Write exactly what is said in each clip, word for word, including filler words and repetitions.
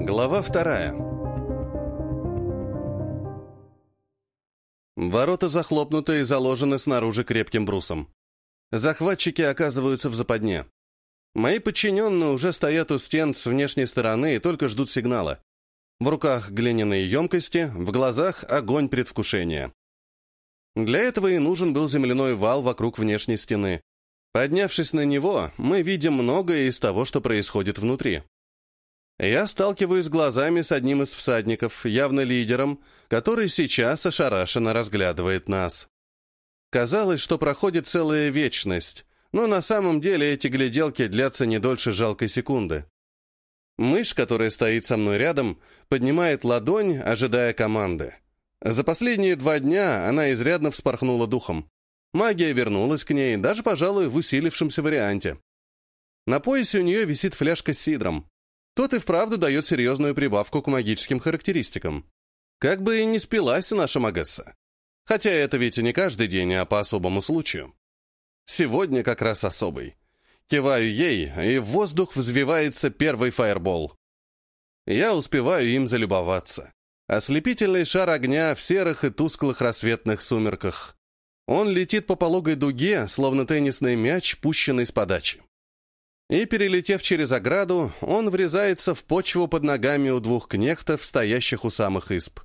Глава вторая. Ворота захлопнуты и заложены снаружи крепким брусом. Захватчики оказываются в западне. Мои подчиненные уже стоят у стен с внешней стороны и только ждут сигнала. В руках глиняные емкости, в глазах огонь предвкушения. Для этого и нужен был земляной вал вокруг внешней стены. Поднявшись на него, мы видим многое из того, что происходит внутри. Я сталкиваюсь глазами с одним из всадников, явно лидером, который сейчас ошарашенно разглядывает нас. Казалось, что проходит целая вечность, но на самом деле эти гляделки длятся не дольше жалкой секунды. Мышь, которая стоит со мной рядом, поднимает ладонь, ожидая команды. За последние два дня она изрядно вспорхнула духом. Магия вернулась к ней, даже, пожалуй, в усилившемся варианте. На поясе у нее висит фляжка с сидром. Тот и вправду дает серьезную прибавку к магическим характеристикам. Как бы и не спилась наша Магесса. Хотя это ведь и не каждый день, а по особому случаю. Сегодня как раз особый. Киваю ей, и в воздух взвивается первый фаербол. Я успеваю им залюбоваться. Ослепительный шар огня в серых и тусклых рассветных сумерках. Он летит по пологой дуге, словно теннисный мяч, пущенный с подачи. И, перелетев через ограду, он врезается в почву под ногами у двух кнехтов, стоящих у самых изб.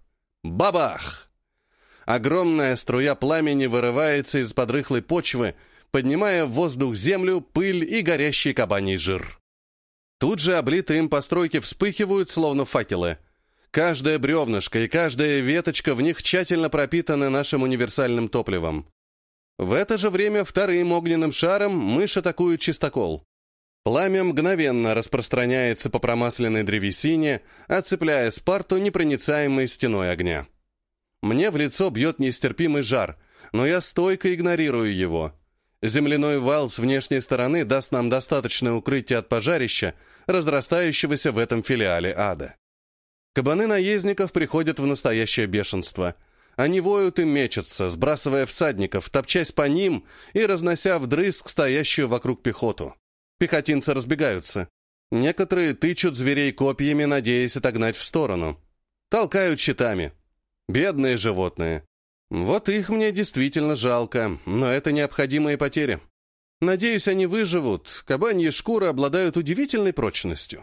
Бабах! Огромная струя пламени вырывается из-под рыхлой почвы, поднимая в воздух землю, пыль и горящий кабаний жир. Тут же облитые им постройки вспыхивают, словно факелы. Каждое бревнышко и каждая веточка в них тщательно пропитаны нашим универсальным топливом. В это же время вторым огненным шаром мышь атакует чистокол. Пламя мгновенно распространяется по промасленной древесине, оцепляя Спарту непроницаемой стеной огня. Мне в лицо бьет нестерпимый жар, но я стойко игнорирую его. Земляной вал с внешней стороны даст нам достаточное укрытие от пожарища, разрастающегося в этом филиале ада. Кабаны наездников приходят в настоящее бешенство. Они воют и мечутся, сбрасывая всадников, топчась по ним и разнося вдрызг стоящую вокруг пехоту. Пехотинцы разбегаются. Некоторые тычут зверей копьями, надеясь отогнать в сторону. Толкают щитами. Бедные животные. Вот их мне действительно жалко, но это необходимые потери. Надеюсь, они выживут. Кабаньи шкуры обладают удивительной прочностью.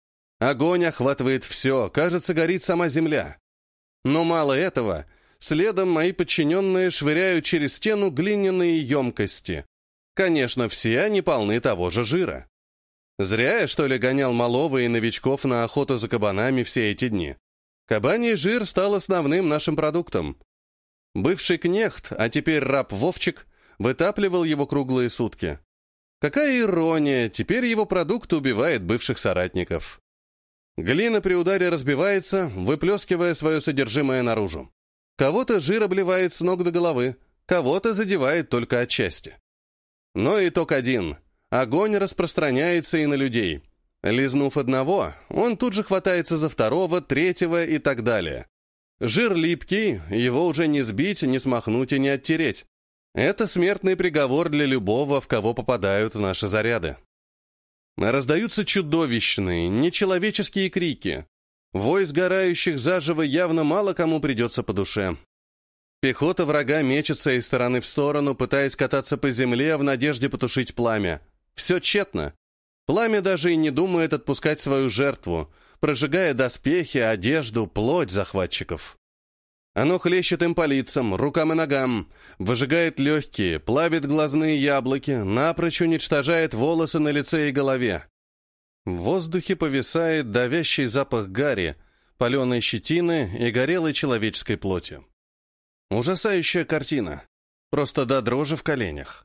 Огонь охватывает все, кажется, горит сама земля. Но мало этого, следом мои подчиненные швыряют через стену глиняные емкости. Конечно, все они полны того же жира. Зря я, что ли, гонял малого и новичков на охоту за кабанами все эти дни. Кабаний жир стал основным нашим продуктом. Бывший кнехт, а теперь раб Вовчик, вытапливал его круглые сутки. Какая ирония, теперь его продукт убивает бывших соратников. Глина при ударе разбивается, выплескивая свое содержимое наружу. Кого-то жир обливает с ног до головы, кого-то задевает только отчасти. Но итог один. Огонь распространяется и на людей. Лизнув одного, он тут же хватается за второго, третьего и так далее. Жир липкий, его уже не сбить, не смахнуть и не оттереть. Это смертный приговор для любого, в кого попадают наши заряды. Раздаются чудовищные, нечеловеческие крики. Вой сгорающих заживо явно мало кому придется по душе. Пехота врага мечется из стороны в сторону, пытаясь кататься по земле в надежде потушить пламя. Все тщетно. Пламя даже и не думает отпускать свою жертву, прожигая доспехи, одежду, плоть захватчиков. Оно хлещет им по лицам, рукам и ногам, выжигает легкие, плавит глазные яблоки, напрочь уничтожает волосы на лице и голове. В воздухе повисает давящий запах гари, паленой щетины и горелой человеческой плоти. Ужасающая картина. Просто до дрожи в коленях.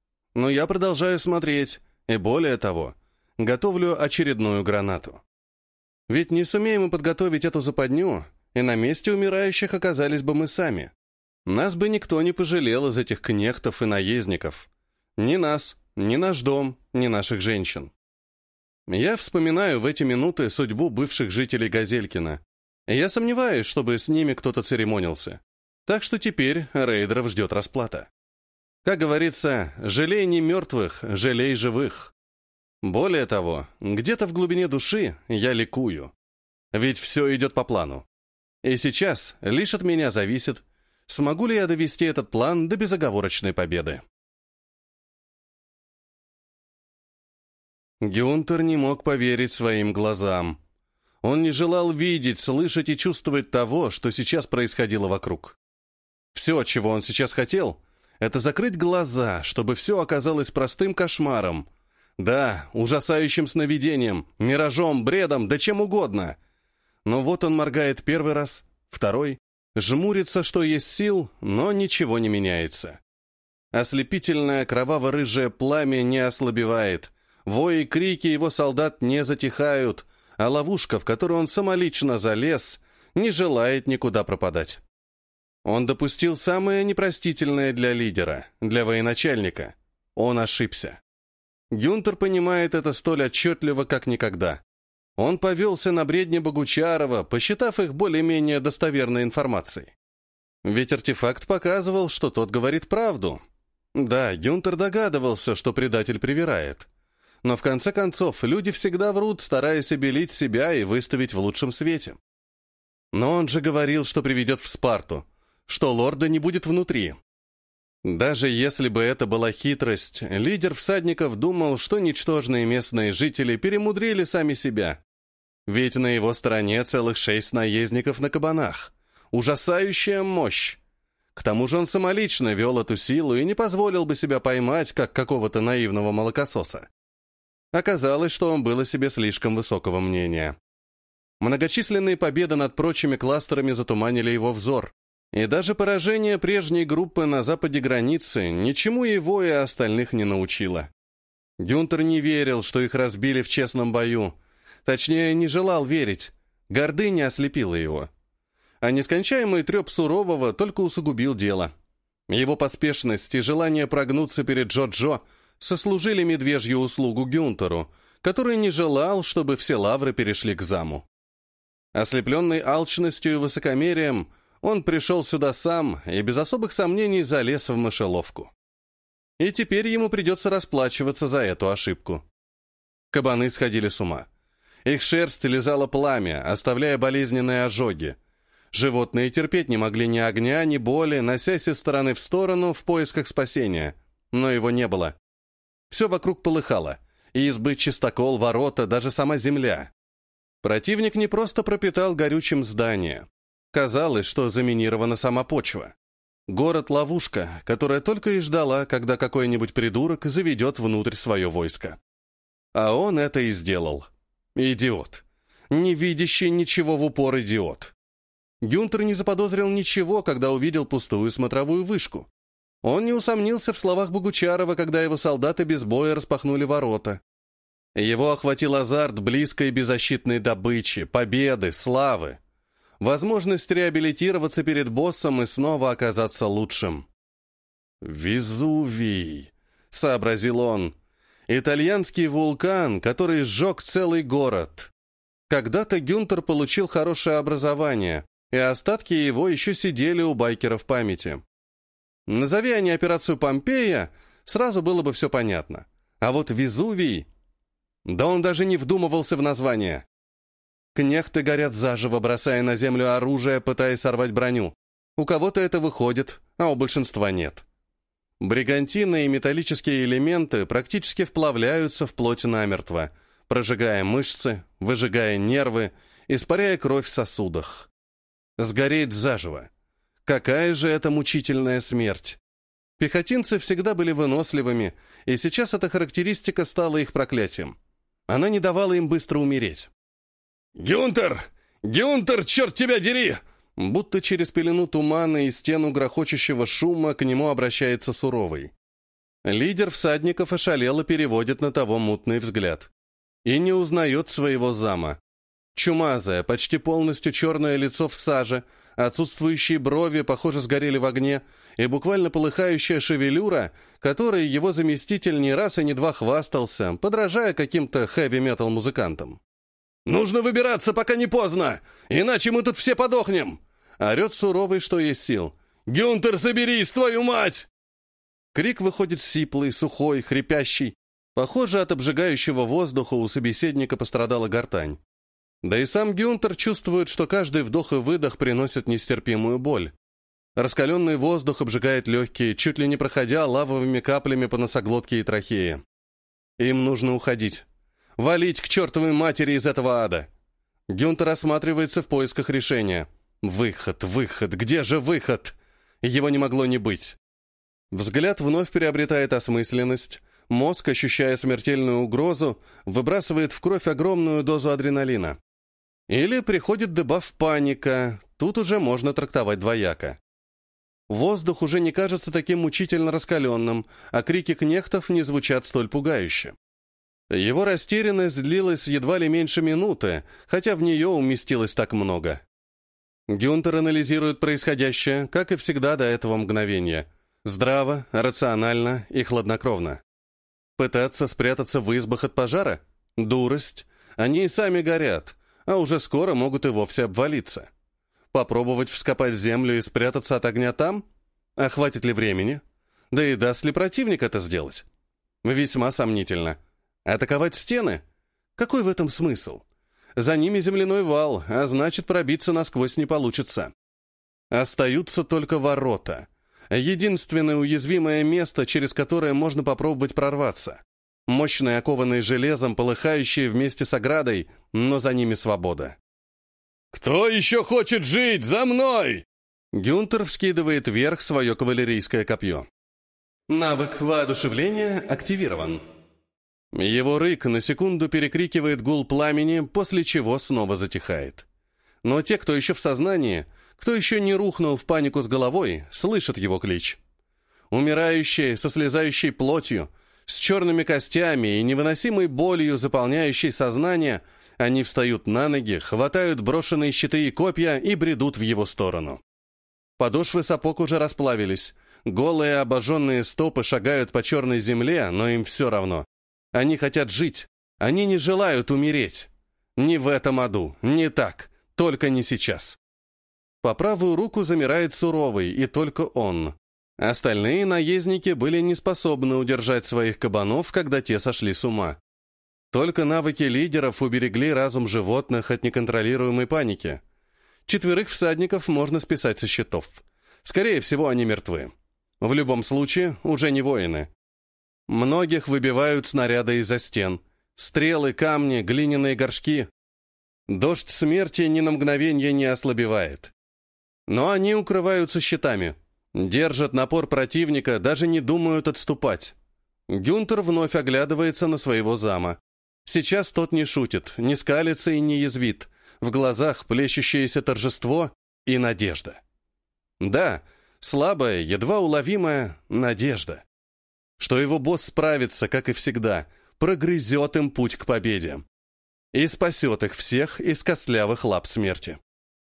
Но я продолжаю смотреть, и более того, готовлю очередную гранату. Ведь не сумеем мы подготовить эту западню, и на месте умирающих оказались бы мы сами. Нас бы никто не пожалел из этих кнехтов и наездников. Ни нас, ни наш дом, ни наших женщин. Я вспоминаю в эти минуты судьбу бывших жителей Газелькина. Я сомневаюсь, чтобы с ними кто-то церемонился. Так что теперь рейдеров ждет расплата. Как говорится, жалей не мертвых, жалей живых. Более того, где-то в глубине души я ликую. Ведь все идет по плану. И сейчас лишь от меня зависит, смогу ли я довести этот план до безоговорочной победы. Гюнтер не мог поверить своим глазам. Он не желал видеть, слышать и чувствовать того, что сейчас происходило вокруг. Все, чего он сейчас хотел, это закрыть глаза, чтобы все оказалось простым кошмаром. Да, ужасающим сновидением, миражом, бредом, да чем угодно. Но вот он моргает первый раз, второй, жмурится, что есть сил, но ничего не меняется. Ослепительное кроваво-рыжее пламя не ослабевает, вой и крики его солдат не затихают, а ловушка, в которую он самолично залез, не желает никуда пропадать. Он допустил самое непростительное для лидера, для военачальника. Он ошибся. Гюнтер понимает это столь отчетливо, как никогда. Он повелся на бредни Богучарова, посчитав их более-менее достоверной информацией. Ведь артефакт показывал, что тот говорит правду. Да, Гюнтер догадывался, что предатель привирает. Но в конце концов, люди всегда врут, стараясь обелить себя и выставить в лучшем свете. Но он же говорил, что приведет в Спарту, что лорда не будет внутри. Даже если бы это была хитрость, лидер всадников думал, что ничтожные местные жители перемудрили сами себя. Ведь на его стороне целых шесть наездников на кабанах. Ужасающая мощь. К тому же он самолично вел эту силу и не позволил бы себя поймать, как какого-то наивного молокососа. Оказалось, что он был о себе слишком высокого мнения. Многочисленные победы над прочими кластерами затуманили его взор. И даже поражение прежней группы на западе границы ничему его и остальных не научило. Гюнтер не верил, что их разбили в честном бою. Точнее, не желал верить. Гордыня ослепила его. А нескончаемый треп Сурового только усугубил дело. Его поспешность и желание прогнуться перед Джо-Джо сослужили медвежью услугу Гюнтеру, который не желал, чтобы все лавры перешли к заму. Ослепленный алчностью и высокомерием, он пришел сюда сам и без особых сомнений залез в мышеловку. И теперь ему придется расплачиваться за эту ошибку. Кабаны сходили с ума. Их шерсть лизала пламя, оставляя болезненные ожоги. Животные терпеть не могли ни огня, ни боли, носясь из стороны в сторону в поисках спасения. Но его не было. Все вокруг полыхало. Избы, чистокол, ворота, даже сама земля. Противник не просто пропитал горючим здание. Казалось, что заминирована сама почва. Город-ловушка, которая только и ждала, когда какой-нибудь придурок заведет внутрь свое войско. А он это и сделал. Идиот. Не видящий ничего в упор идиот. Гюнтер не заподозрил ничего, когда увидел пустую смотровую вышку. Он не усомнился в словах Богучарова, когда его солдаты без боя распахнули ворота. Его охватил азарт близкой беззащитной добычи, победы, славы. Возможность реабилитироваться перед боссом и снова оказаться лучшим. «Везувий», — сообразил он. Итальянский вулкан, который сжег целый город. Когда-то Гюнтер получил хорошее образование, и остатки его еще сидели у байкера в памяти. Назови они операцию Помпея, сразу было бы все понятно. А вот Везувий... Да он даже не вдумывался в название. Кнехты горят заживо, бросая на землю оружие, пытаясь сорвать броню. У кого-то это выходит, а у большинства нет. Бригантины и металлические элементы практически вплавляются в плоть намертво, прожигая мышцы, выжигая нервы, испаряя кровь в сосудах. Сгореть заживо. Какая же это мучительная смерть! Пехотинцы всегда были выносливыми, и сейчас эта характеристика стала их проклятием. Она не давала им быстро умереть. «Гюнтер! Гюнтер, черт тебя дери!» Будто через пелену тумана и стену грохочущего шума к нему обращается Суровый. Лидер всадников ошалело переводит на того мутный взгляд. И не узнает своего зама. Чумазое, почти полностью черное лицо в саже, отсутствующие брови, похоже, сгорели в огне, и буквально полыхающая шевелюра, которой его заместитель не раз и не два хвастался, подражая каким-то хэви-метал музыкантам. «Нужно выбираться, пока не поздно, иначе мы тут все подохнем!» Орет Суровый, что есть сил. «Гюнтер, соберись, твою мать!» Крик выходит сиплый, сухой, хрипящий. Похоже, от обжигающего воздуха у собеседника пострадала гортань. Да и сам Гюнтер чувствует, что каждый вдох и выдох приносит нестерпимую боль. Раскаленный воздух обжигает легкие, чуть ли не проходя лавовыми каплями по носоглотке и трахее. Им нужно уходить. Валить к чертовой матери из этого ада. Гюнтер осматривается в поисках решения. Выход, выход, где же выход? Его не могло не быть. Взгляд вновь приобретает осмысленность. Мозг, ощущая смертельную угрозу, выбрасывает в кровь огромную дозу адреналина. Или приходит дебаф паника, тут уже можно трактовать двояко. Воздух уже не кажется таким мучительно раскаленным, а крики кнехтов не звучат столь пугающе. Его растерянность длилась едва ли меньше минуты, хотя в нее уместилось так много. Гюнтер анализирует происходящее, как и всегда до этого мгновения. Здраво, рационально и хладнокровно. Пытаться спрятаться в избах от пожара? Дурость. Они и сами горят, а уже скоро могут и вовсе обвалиться. Попробовать вскопать землю и спрятаться от огня там? А хватит ли времени? Да и даст ли противник это сделать? Весьма сомнительно. Атаковать стены? Какой в этом смысл? За ними земляной вал, а значит, пробиться насквозь не получится. Остаются только ворота. Единственное уязвимое место, через которое можно попробовать прорваться. Мощные, окованные железом, полыхающие вместе с оградой, но за ними свобода. «Кто еще хочет жить? За мной!» Гюнтер вскидывает вверх свое кавалерийское копье. Навык воодушевления активирован. Его рык на секунду перекрикивает гул пламени, после чего снова затихает. Но те, кто еще в сознании, кто еще не рухнул в панику с головой, слышат его клич. Умирающие, со слезающей плотью, с черными костями и невыносимой болью, заполняющей сознание, они встают на ноги, хватают брошенные щиты и копья и бредут в его сторону. Подошвы сапог уже расплавились, голые обожженные стопы шагают по черной земле, но им все равно. Они хотят жить, они не желают умереть. Не в этом аду, не так, только не сейчас. По правую руку замирает суровый, и только он. Остальные наездники были не способны удержать своих кабанов, когда те сошли с ума. Только навыки лидеров уберегли разум животных от неконтролируемой паники. Четверых всадников можно списать со счетов. Скорее всего, они мертвы. В любом случае, уже не воины. Многих выбивают снаряды из-за стен. Стрелы, камни, глиняные горшки. Дождь смерти ни на мгновение не ослабевает. Но они укрываются щитами. Держат напор противника, даже не думают отступать. Гюнтер вновь оглядывается на своего зама. Сейчас тот не шутит, не скалится и не язвит. В глазах плещущееся торжество и надежда. Да, слабая, едва уловимая надежда. Что его босс справится, как и всегда, прогрызет им путь к победе. И спасет их всех из костлявых лап смерти.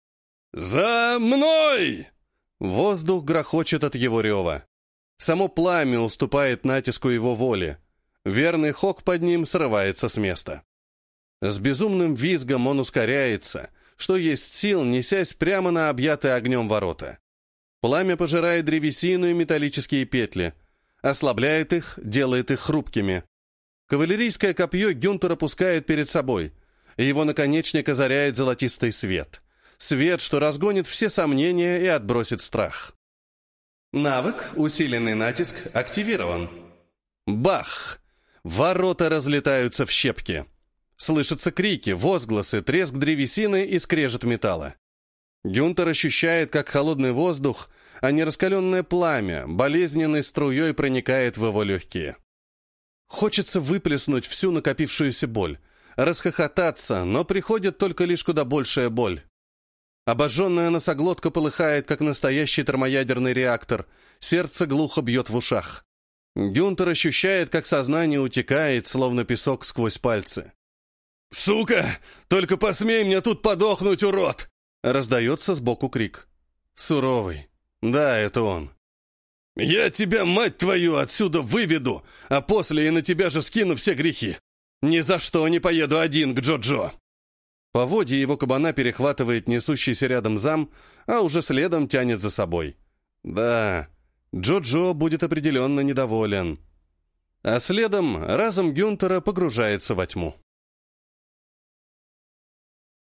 «За мной!» Воздух грохочет от его рева. Само пламя уступает натиску его воли. Верный Хок под ним срывается с места. С безумным визгом он ускоряется, что есть сил, несясь прямо на объятые огнем ворота. Пламя пожирает древесину и металлические петли, ослабляет их, делает их хрупкими. Кавалерийское копье Гюнтер опускает перед собой. Его наконечник озаряет золотистый свет. Свет, что разгонит все сомнения и отбросит страх. Навык «Усиленный натиск» активирован. Бах! Ворота разлетаются в щепки. Слышатся крики, возгласы, треск древесины и скрежет металла. Гюнтер ощущает, как холодный воздух, а не раскаленное пламя, болезненной струей проникает в его легкие. Хочется выплеснуть всю накопившуюся боль, расхохотаться, но приходит только лишь куда большая боль. Обожженная носоглотка полыхает, как настоящий термоядерный реактор, сердце глухо бьет в ушах. Гюнтер ощущает, как сознание утекает, словно песок сквозь пальцы. «Сука! Только посмей мне тут подохнуть, урод!» Раздается сбоку крик. Суровый. Да, это он. «Я тебя, мать твою, отсюда выведу, а после и на тебя же скину все грехи. Ни за что не поеду один к Джо-Джо!» Поводья его кабана перехватывает несущийся рядом зам, а уже следом тянет за собой. Да, Джо-Джо будет определенно недоволен. А следом разум Гюнтера погружается во тьму.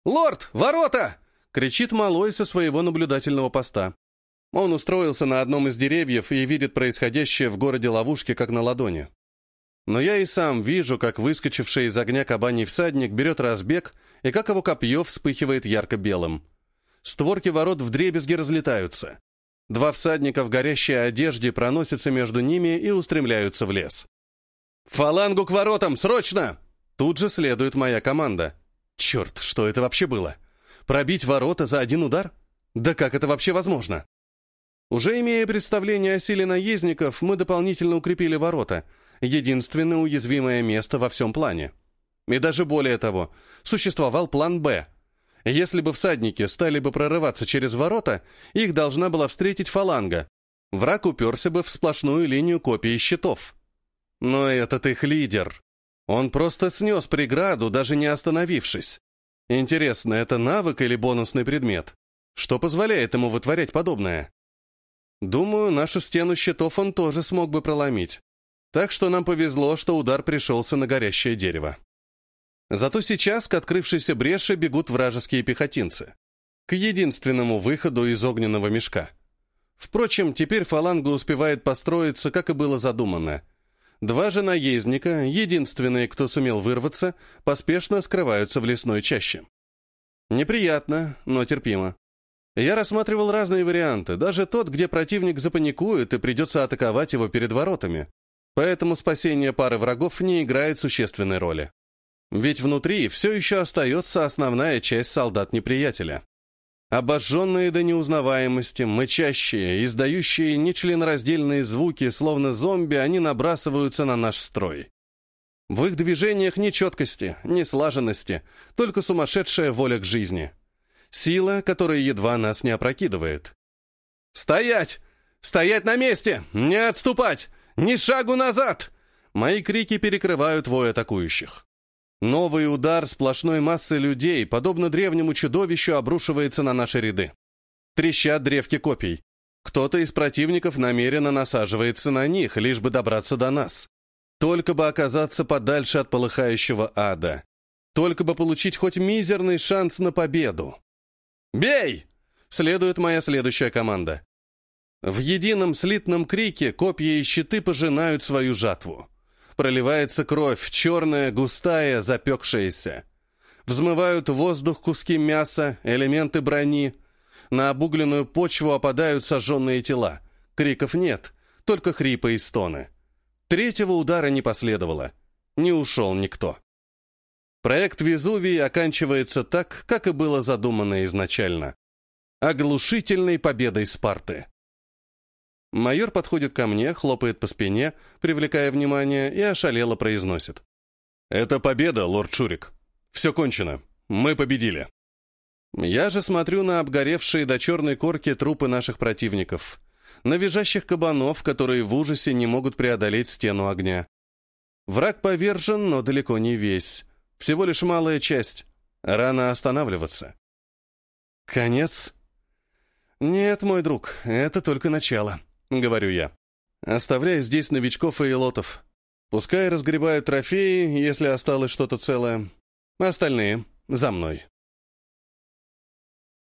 «Лорд, ворота!» — кричит малой со своего наблюдательного поста. Он устроился на одном из деревьев и видит происходящее в городе-ловушке как на ладони. Но я и сам вижу, как выскочивший из огня кабаний всадник берет разбег и как его копье вспыхивает ярко-белым. Створки ворот вдребезги разлетаются. Два всадника в горящей одежде проносятся между ними и устремляются в лес. «Фалангу к воротам, срочно!» Тут же следует моя команда. Черт, что это вообще было? Пробить ворота за один удар? Да как это вообще возможно? Уже имея представление о силе наездников, мы дополнительно укрепили ворота, единственное уязвимое место во всем плане. И даже более того, существовал план «Б». Если бы всадники стали бы прорываться через ворота, их должна была встретить фаланга. Враг уперся бы в сплошную линию копий и щитов. Но этот их лидер. Он просто снес преграду, даже не остановившись. Интересно, это навык или бонусный предмет? Что позволяет ему вытворять подобное? Думаю, нашу стену щитов он тоже смог бы проломить. Так что нам повезло, что удар пришелся на горящее дерево. Зато сейчас к открывшейся бреши бегут вражеские пехотинцы. К единственному выходу из огненного мешка. Впрочем, теперь фаланга успевает построиться, как и было задумано. Два же наездника, единственные, кто сумел вырваться, поспешно скрываются в лесной чаще. Неприятно, но терпимо. Я рассматривал разные варианты, даже тот, где противник запаникует и придется атаковать его перед воротами. Поэтому спасение пары врагов не играет существенной роли. Ведь внутри все еще остается основная часть солдат неприятеля. Обожженные до неузнаваемости, мычащие, издающие нечленораздельные звуки, словно зомби, они набрасываются на наш строй. В их движениях ни четкости, ни слаженности, только сумасшедшая воля к жизни. Сила, которая едва нас не опрокидывает. «Стоять! Стоять на месте! Не отступать! Ни шагу назад!» Мои крики перекрывают вой атакующих. Новый удар сплошной массы людей, подобно древнему чудовищу, обрушивается на наши ряды. Трещат древки копий. Кто-то из противников намеренно насаживается на них, лишь бы добраться до нас. Только бы оказаться подальше от полыхающего ада. Только бы получить хоть мизерный шанс на победу. «Бей!» — следует моя следующая команда. В едином слитном крике копья и щиты пожинают свою жатву. Проливается кровь, черная, густая, запекшаяся. Взмывают в воздух куски мяса, элементы брони. На обугленную почву опадают сожженные тела. Криков нет, только хрипы и стоны. Третьего удара не последовало. Не ушел никто. Проект «Везувий» оканчивается так, как и было задумано изначально. Оглушительной победой Спарты. Майор подходит ко мне, хлопает по спине, привлекая внимание, и ошалело произносит. «Это победа, лорд Шурик. Все кончено. Мы победили». Я же смотрю на обгоревшие до черной корки трупы наших противников, на визжащих кабанов, которые в ужасе не могут преодолеть стену огня. Враг повержен, но далеко не весь. Всего лишь малая часть. Рано останавливаться. Конец? Нет, мой друг, это только начало. — говорю я. «Оставляй здесь новичков и элотов. Пускай разгребают трофеи, если осталось что-то целое. Остальные — за мной».